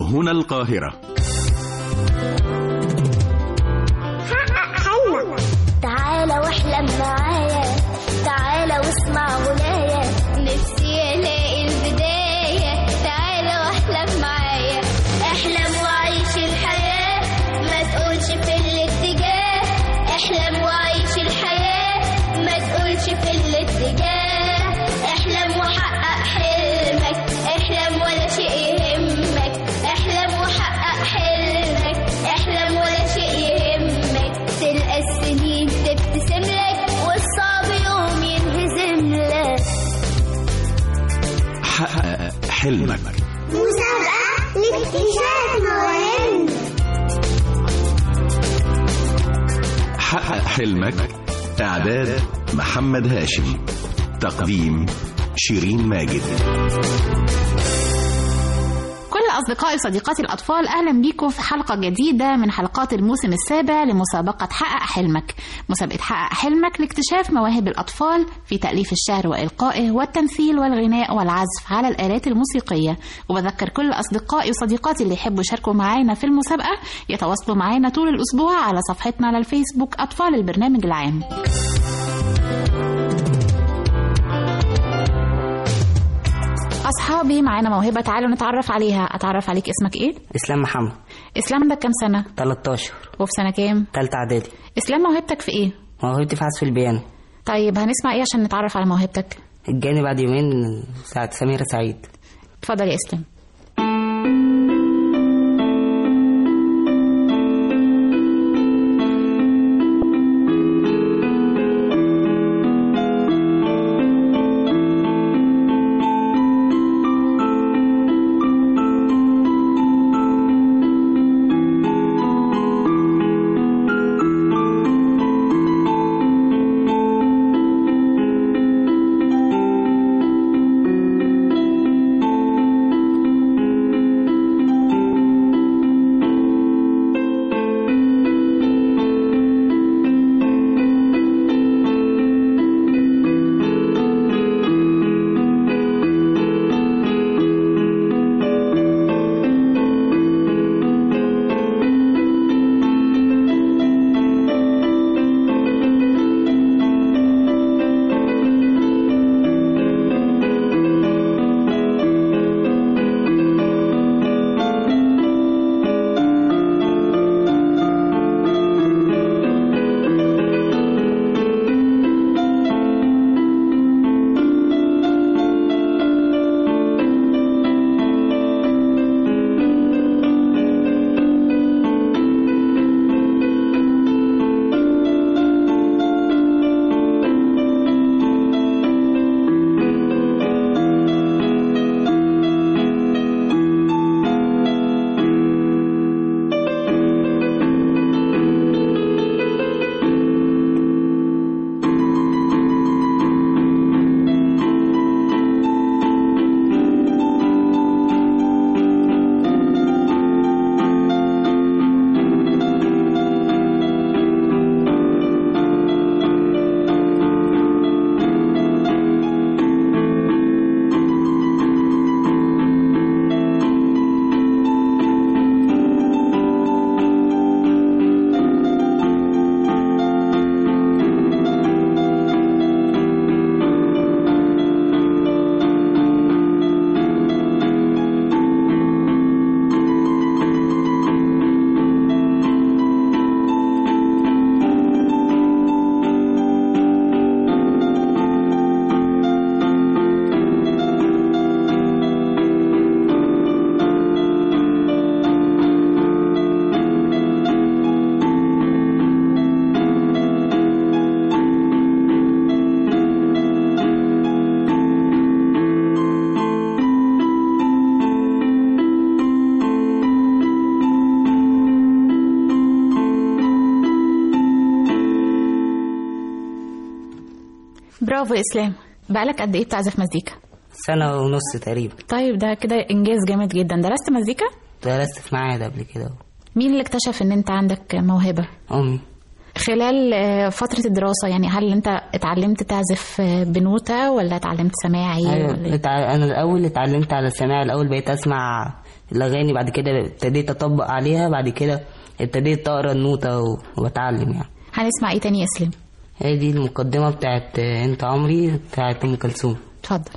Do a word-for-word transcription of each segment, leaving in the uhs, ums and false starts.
هنا القاهرة. حقق حلمك، تعالى واحلم معايا، تعالى واسمع غنايا، نفسي الاقي البداية، تعالى واحلم معايا، احلم وعيش الحياة، ما تقولش في الاتجاه، احلم وعيش الحياة، ما تقولش في الاتجاه، احلم وحقق حلمك، احلم ولا شيء يهمك، احلم وحقق حلمك، احلم ولا شيء يهمك، تلقى السنين تبتسم لك والصعب يوم ينهزم لك. حقق حلمك، مسابقة لاكتشاف مواهب. حقق حلمك، إعداد محمد هاشم، تقديم شيرين ماجد. كل أصدقائي وصديقاتي الأطفال، أهلا بيكم في حلقة جديدة من حلقات الموسم السابع لمسابقة حقق حلمك. مسابقة حقق حلمك لاكتشاف مواهب الأطفال في تأليف الشعر وإلقائه والتمثيل والغناء والعزف على الآلات الموسيقية. وبذكر كل أصدقائي وصديقاتي اللي يحبوا يشاركوا معانا في المسابقة يتواصلوا معانا طول الأسبوع على صفحتنا على الفيسبوك أطفال البرنامج العام. أصحابي، معانا موهبة، تعالوا نتعرف عليها. أتعرف عليك، اسمك إيه؟ إسلام محمد. إسلام عندك كام سنة؟ تلتاشر. وفي سنة كام؟ تالتة إعدادي. إسلام، موهبتك في إيه؟ موهبتي في عزف البيانو. طيب هنسمع إيه عشان نتعرف على موهبتك؟ الجاني بعد يومين ساعة سميرة سعيد. اتفضل يا إسلام. برافو يا إسلام. بقالك قد إيه بتعزف مزيكا؟ سنة ونص تقريبا. طيب ده كده إنجاز جامد جدا. درست مزيكا؟ درست في معهد قبل كده. مين اللي اكتشف إن أنت عندك موهبة؟ أمي. خلال فترة الدراسة يعني هل أنت اتعلمت تعزف بنوتة ولا اتعلمت سماعي؟ أيوة ولا... أنا الأول اتعلمت على السماع. الأول بقيت أسمع الاغاني. بعد كده ابتديت اطبق عليها، بعد كده ابتديت اقرا النوتة واتعلم يعني. هنسمع ايه تاني يا اسلام؟ هي دي المقدمة بتاعت انت عمري بتاعت ام كلثوم. اتفضل.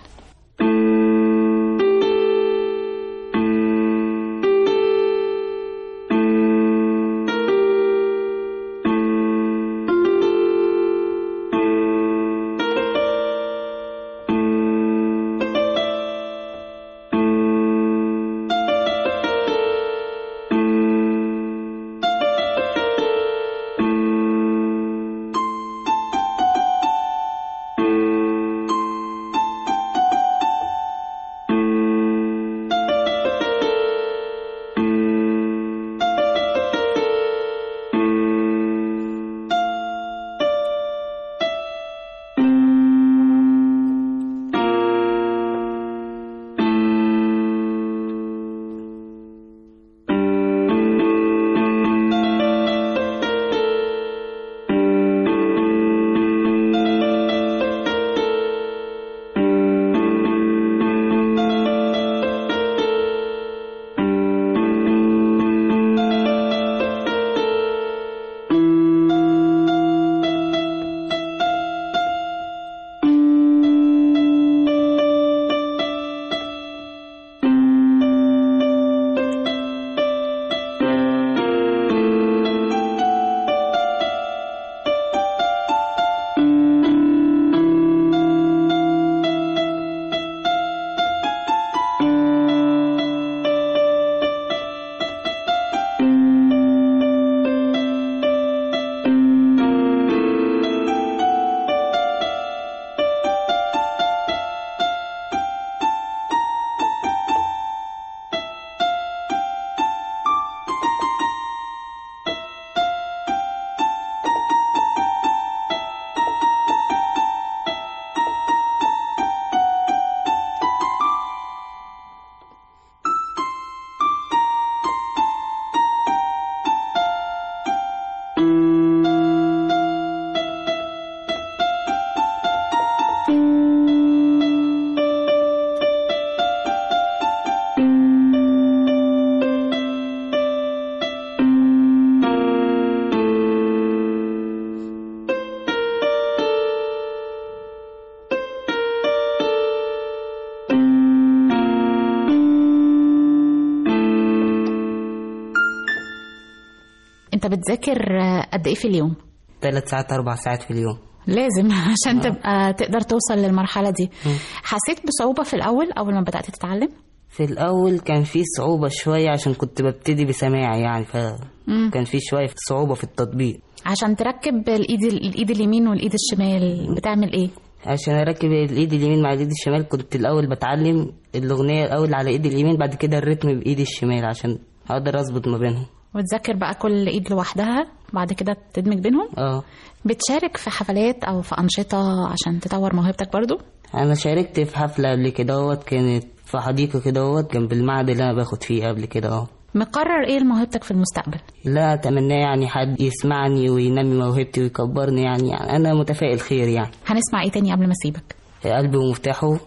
انت بتذاكر قد ايه في اليوم؟ ثلاث ساعات اربع ساعات في اليوم لازم عشان تبقى تقدر توصل للمرحلة دي. حسيت بصعوبة في الأول أول ما بدأت تتعلم؟ في الأول كان في صعوبة شوية عشان كنت ببتدي بسماع يعني، فكان في شوية صعوبة في التطبيق. عشان تركب الإيد الإيد اليمين والإيد الشمال بتعمل إيه؟ عشان أركب الإيد اليمين مع الإيد الشمال كنت الأول بتعلم الأغنية الأول على إيد اليمين، بعد كده الريتم بإيد الشمال عشان أقدر أظبط ما بينهم. وتذكر بقى كل إيد لوحدها بعد كده تدمج بينهم؟ اه. بتشارك في حفلات أو في أنشطة عشان تطور موهبتك برضو؟ أنا شاركت في حفلة قبل كده، كانت في حديقة كده جنب المعهد اللي أنا باخد فيه قبل كده. اه. مقرر إيه لموهبتك في المستقبل؟ لا أتمنى يعني حد يسمعني وينمي موهبتي ويكبرني يعني, يعني أنا متفائل خير يعني. هنسمع إيه تاني قبل ما أسيبك؟ قلبي ومفتاحه.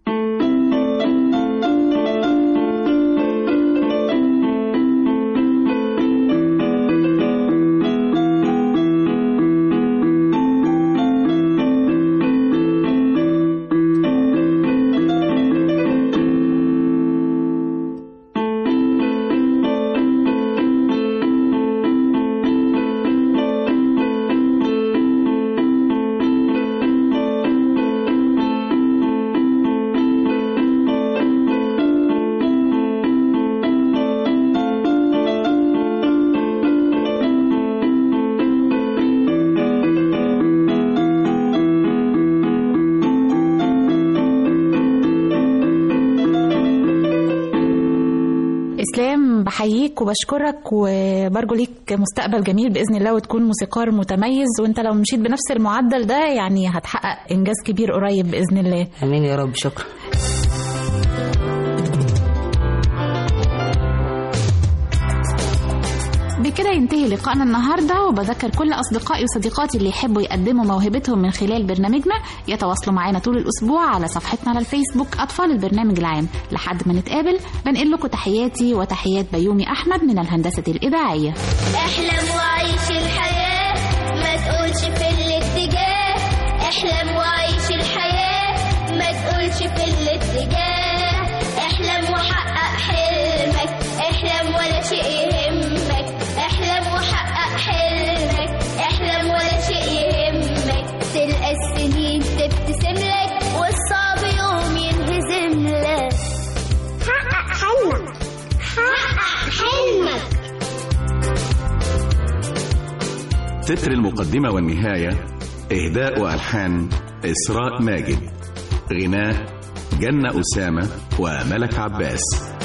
بحييك وبشكرك وبرجو ليك مستقبل جميل بإذن الله وتكون موسيقار متميز، وانت لو مشيت بنفس المعدل ده يعني هتحقق إنجاز كبير قريب بإذن الله. آمين يا رب. شكرا. بكده ينتهي لقائنا النهاردة، وبذكر كل أصدقائي وصديقاتي اللي يحبوا يقدموا موهبتهم من خلال برنامجنا يتواصلوا معنا طول الأسبوع على صفحتنا على الفيسبوك أطفال البرنامج العام. لحد ما نتقابل بنقل لكم تحياتي وتحيات بيومي أحمد من الهندسة الإذاعية. احلم وعيش الحياة، ما تقولش في الاتجاه. احلم وعيش الحياة، ما تقولش في الاتجاه. احلم وحقق حلمك، احلم ولا شيء يهمك. احلم وحقق حلمك، احلم ولا شيء يهمك. تلقى السنين تبتسم لك والصعب يوم ينهزم لك. حقق حلمك، حقق حلمك. تتر المقدمة والنهاية إهداء وألحان إسراء ماجد، غناء جنة أسامة وملك عباس.